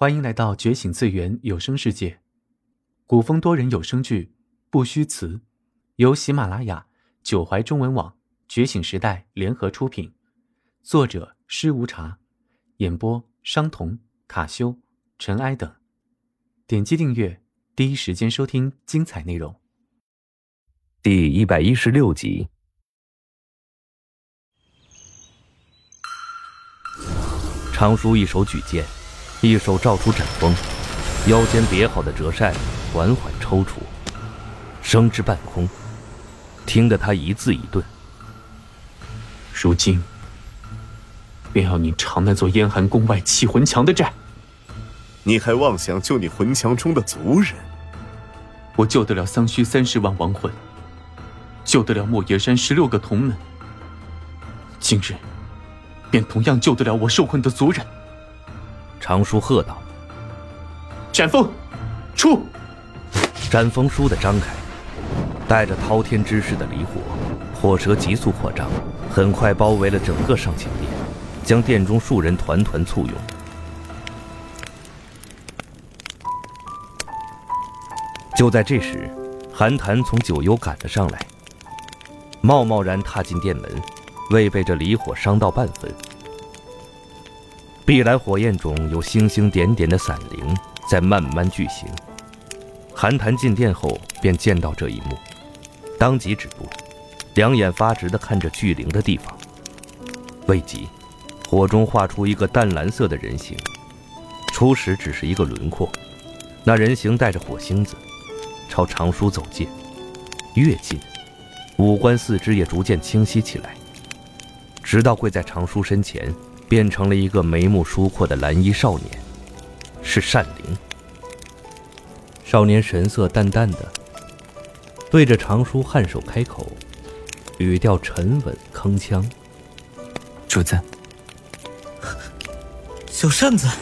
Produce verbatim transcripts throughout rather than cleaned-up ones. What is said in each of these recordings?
欢迎来到觉醒次元有声世界，古风多人有声剧《不虚词》，由喜马拉雅、九怀中文网、觉醒时代联合出品，作者施无茶，演播商童、卡修、尘埃等。点击订阅，第一时间收听精彩内容。 第一百一十六集。长叔一手举剑，一手照出斩锋，腰间别好的折扇缓缓抽搐，升至半空，听得他一字一顿。 如今便要你偿那座燕寒宫外弃魂墙的债。 你还妄想救你魂墙中的族人？ 我救得了桑虚三十万亡魂，救得了莫邪山十六个同门，今日便同样救得了我受困的族人。 长叔喝道： 斩锋，出！ 斩锋书的张开，带着滔天之势的离火，火舌急速扩张，很快包围了整个上清殿，将殿中数人团团簇拥。就在这时，韩谭从九幽赶了上来，贸贸然踏进殿门，未被这离火伤到半分。碧蓝火焰中有星星点点的伞灵在慢慢聚行。韩谭进殿后便见到这一幕，当即止步，两眼发直地看着聚灵的地方。未及，火中画出一个淡蓝色的人形，初时只是一个轮廓，那人形带着火星子，朝长叔走近，越近，五官四肢也逐渐清晰起来，直到跪在长叔身前，变成了一个眉目疏阔的蓝衣少年，是单灵。少年神色淡淡的，对着长叔颔首开口，语调沉稳铿锵： 主子， 小扇子。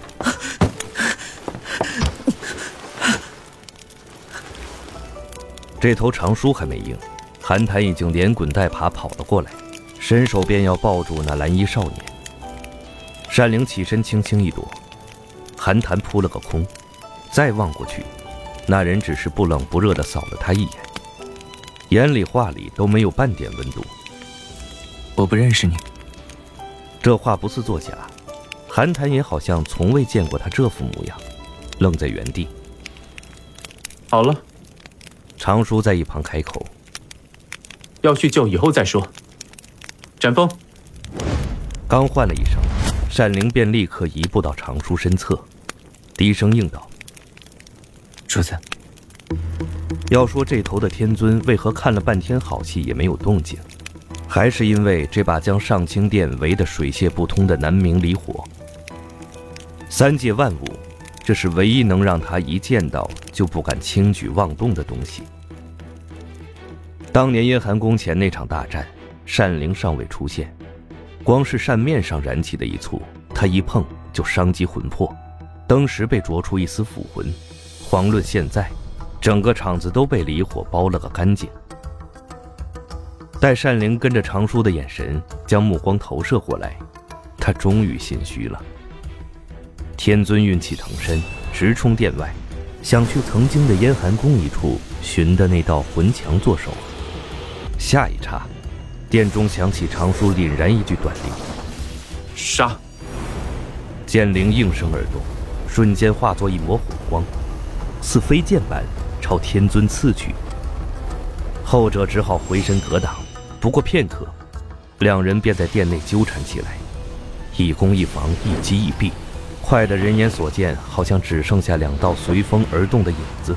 这头长叔还没应，韩谭已经连滚带爬跑了过来，伸手便要抱住那蓝衣少年。单灵起身轻轻一躲，韩谭扑了个空，再望过去，那人只是不冷不热地扫了他一眼，眼里话里都没有半点温度。 我不认识你。 这话不似作假，韩谭也好像从未见过他这副模样，愣在原地。 好了， 长叔在一旁开口： 要去救以后再说。斩锋。 刚唤了一声，单灵便立刻移步到长叔身侧，低声应道： 主子。 要说这头的天尊为何看了半天好戏也没有动静，还是因为这把将上清殿围得水泄不通的南明离火。三界万物，这是唯一能让他一见到就不敢轻举妄动的东西。当年燕寒宫前那场大战，单灵尚未出现，光是扇面上燃起的一簇，他一碰就伤及魂魄，当时被灼出一丝腐魂。遑论现在，整个场子都被离火包了个干净。待单灵跟着长叔的眼神将目光投射过来，他终于心虚了。天尊运气腾身，直冲殿外，想去曾经的燕寒宫一处寻的那道魂墙做手。下一刹，殿中响起长叔凛然一句短令： 杀！ 剑灵应声而动，瞬间化作一抹火光，似飞剑般朝天尊刺去。后者只好回身格挡，不过片刻，两人便在殿内纠缠起来，一攻一防，一击一避，快得人眼所见，好像只剩下两道随风而动的影子。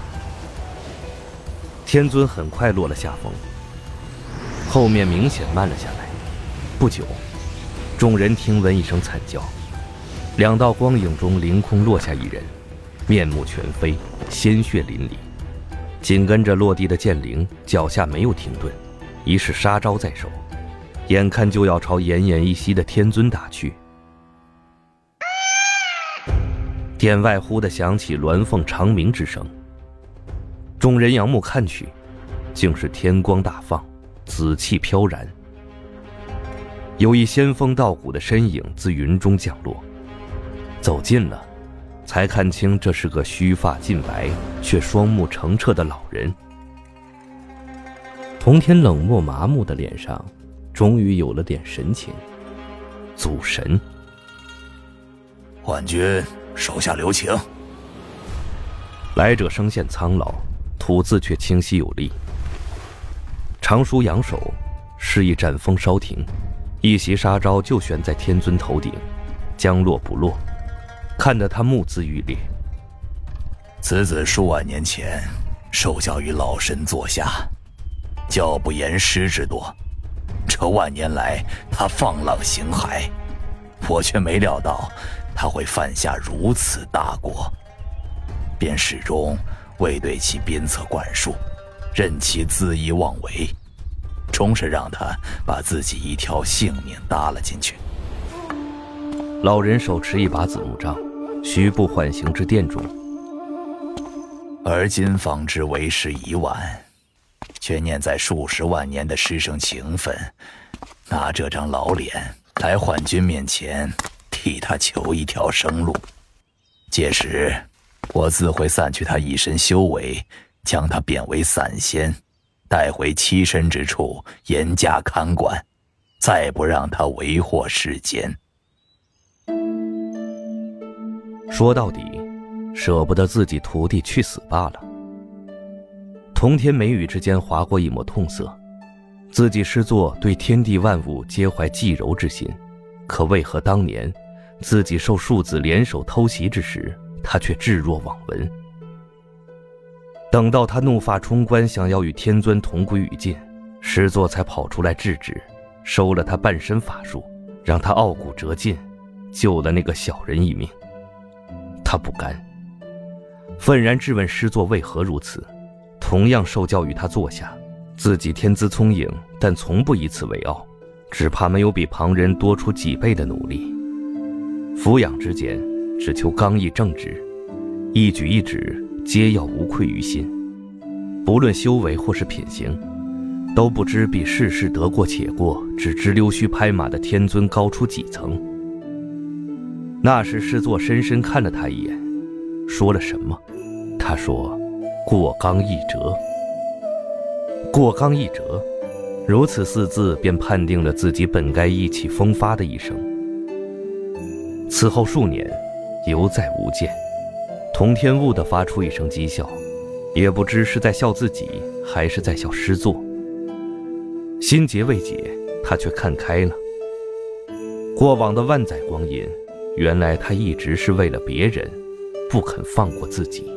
天尊很快落了下风，后面明显慢了下来。不久，众人听闻一声惨叫，两道光影中凌空落下一人，面目全非，鲜血淋漓。紧跟着落地的剑灵脚下没有停顿，一式杀招在手，眼看就要朝奄奄一息的天尊打去。殿外忽地响起鸾凤长鸣之声，众人仰目看去，竟是天光大放，紫气飘然，有一仙风道骨的身影自云中降落，走近了， 才看清这是个须发尽白却双目澄澈的老人。童天冷漠麻木的脸上终于有了点神情。祖神， 幻君，手下留情。 来者声线苍老，吐字却清晰有力。长舒扬手，示意战风稍停，一袭杀招就悬在天尊头顶，将落不落，看得他目眦欲裂。 此子数万年前受教于老神座下，教不严师之多，这万年来他放浪形骸，我却没料到他会犯下如此大过，便始终未对其鞭策灌输，任其恣意妄为，终是让他把自己一条性命搭了进去。 老人手持一把紫木杖，徐步缓行至殿中。 而今方知为时已晚，却念在数十万年的师生情分，拿这张老脸来幻君面前替他求一条生路。届时我自会散去他一身修为，将他变为散仙，带回栖身之处严加看管，再不让他为祸世间。 说到底，舍不得自己徒弟去死罢了。童天眉宇之间划过一抹痛色，自己师座对天地万物皆怀济柔之心，可为何当年自己受庶子联手偷袭之时，他却置若罔闻？等到他怒发冲冠，想要与天尊同归于尽，师座才跑出来制止，收了他半身法术，让他傲骨折尽，救了那个小人一命。他不甘，愤然质问师座为何如此。同样受教于他座下，自己天资聪颖，但从不以此为傲，只怕没有比旁人多出几倍的努力。俯仰之间，只求刚毅正直，一举一指皆要无愧于心，不论修为或是品行，都不知比世事得过且过只知溜须拍马的天尊高出几层。那时师座深深看了他一眼，说了什么？他说过刚易折。过刚易折，如此四字便判定了自己本该意气风发的一生。此后数年犹再无见，童天悟地发出一声讥笑，也不知是在笑自己还是在笑师座。心结未解，他却看开了。过往的万载光阴，原来他一直是为了别人，不肯放过自己。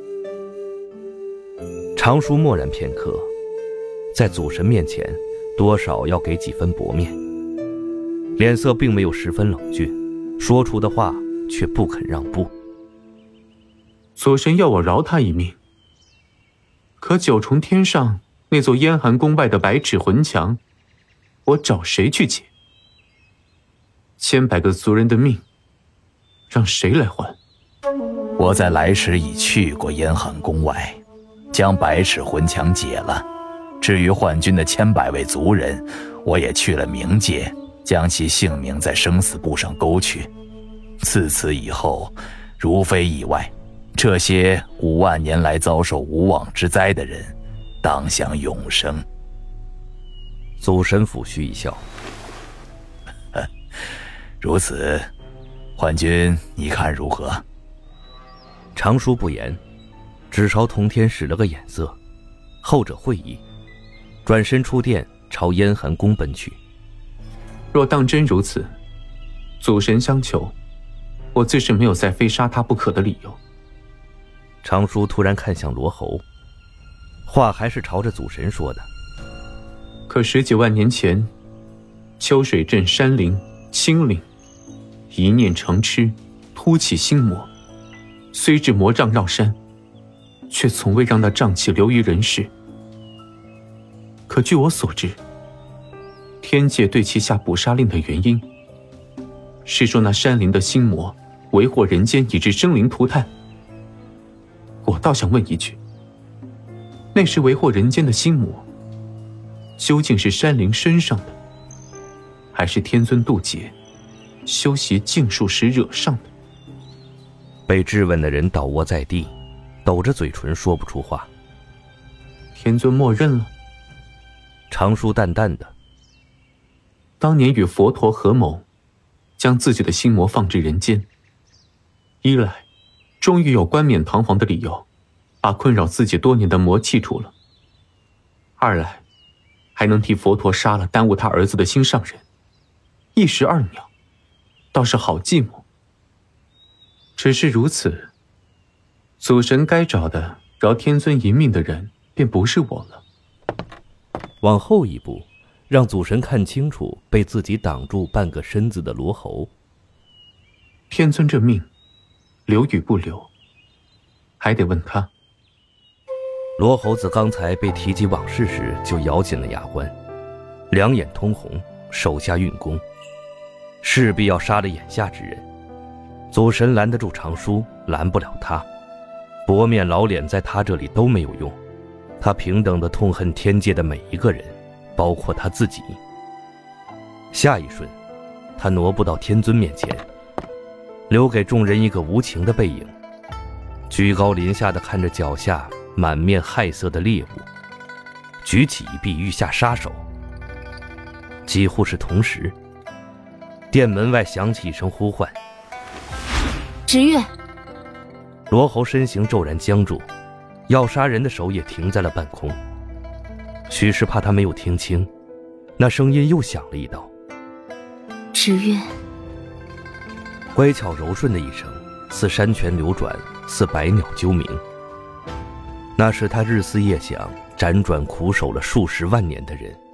长舒默然片刻，在祖神面前多少要给几分薄面，脸色并没有十分冷峻，说出的话却不肯让步。 祖神要我饶他一命，可九重天上那座燕寒宫外的百尺魂墙，我找谁去解？千百个族人的命，让谁来还？ 我在来时已去过燕寒宫外，将百尺魂墙解了。至于幻君的千百位族人，我也去了冥界，将其姓名在生死簿上勾去。自此以后，如非意外，这些五万年来遭受无妄之灾的人，当享永生。 祖神抚须一笑， 如此，幻君你看如何？ 长舒不言，只朝童天使了个眼色，后者会意，转身出殿朝燕寒宫奔去。 若当真如此，祖神相求，我自是没有再非杀他不可的理由。 长舒突然看向罗侯，话还是朝着祖神说的。 可十几万年前，秋水镇山灵、青灵一念成痴，突起心魔，虽至魔障绕山，却从未让那瘴气流于人世。可据我所知，天界对其下捕杀令的原因，是说那山灵的心魔为祸人间，以致生灵涂炭。我倒想问一句，那时为祸人间的心魔，究竟是山灵身上的，还是天尊渡劫修习净术时惹上的？ 被质问的人倒卧在地，抖着嘴唇说不出话。 天尊默认了。 长舒淡淡的， 当年与佛陀合谋，将自己的心魔放置人间，一来终于有冠冕堂皇的理由，把困扰自己多年的魔气除了；二来还能替佛陀杀了耽误他儿子的心上人，一石二鸟，倒是好计谋。只是如此，祖神该找的饶天尊一命的人便不是我了。 往后一步，让祖神看清楚被自己挡住半个身子的罗侯。 天尊这命留与不留，还得问他。 罗猴子刚才被提及往事时就咬紧了牙关，两眼通红，手下运功，势必要杀了眼下之人。祖神拦得住长舒，拦不了他。薄面老脸在他这里都没有用，他平等地痛恨天界的每一个人，包括他自己。下一瞬，他挪步到天尊面前，留给众人一个无情的背影，居高临下地看着脚下满面害色的猎物，举起一臂欲下杀手。几乎是同时，殿门外响起一声呼唤： 芷月！ 罗侯身形骤然僵住，要杀人的手也停在了半空。许是怕他没有听清，那声音又响了一道： 芷月。 乖巧柔顺的一声，似山泉流转，似百鸟啾鸣。那是他日思夜想、辗转苦守了数十万年的人。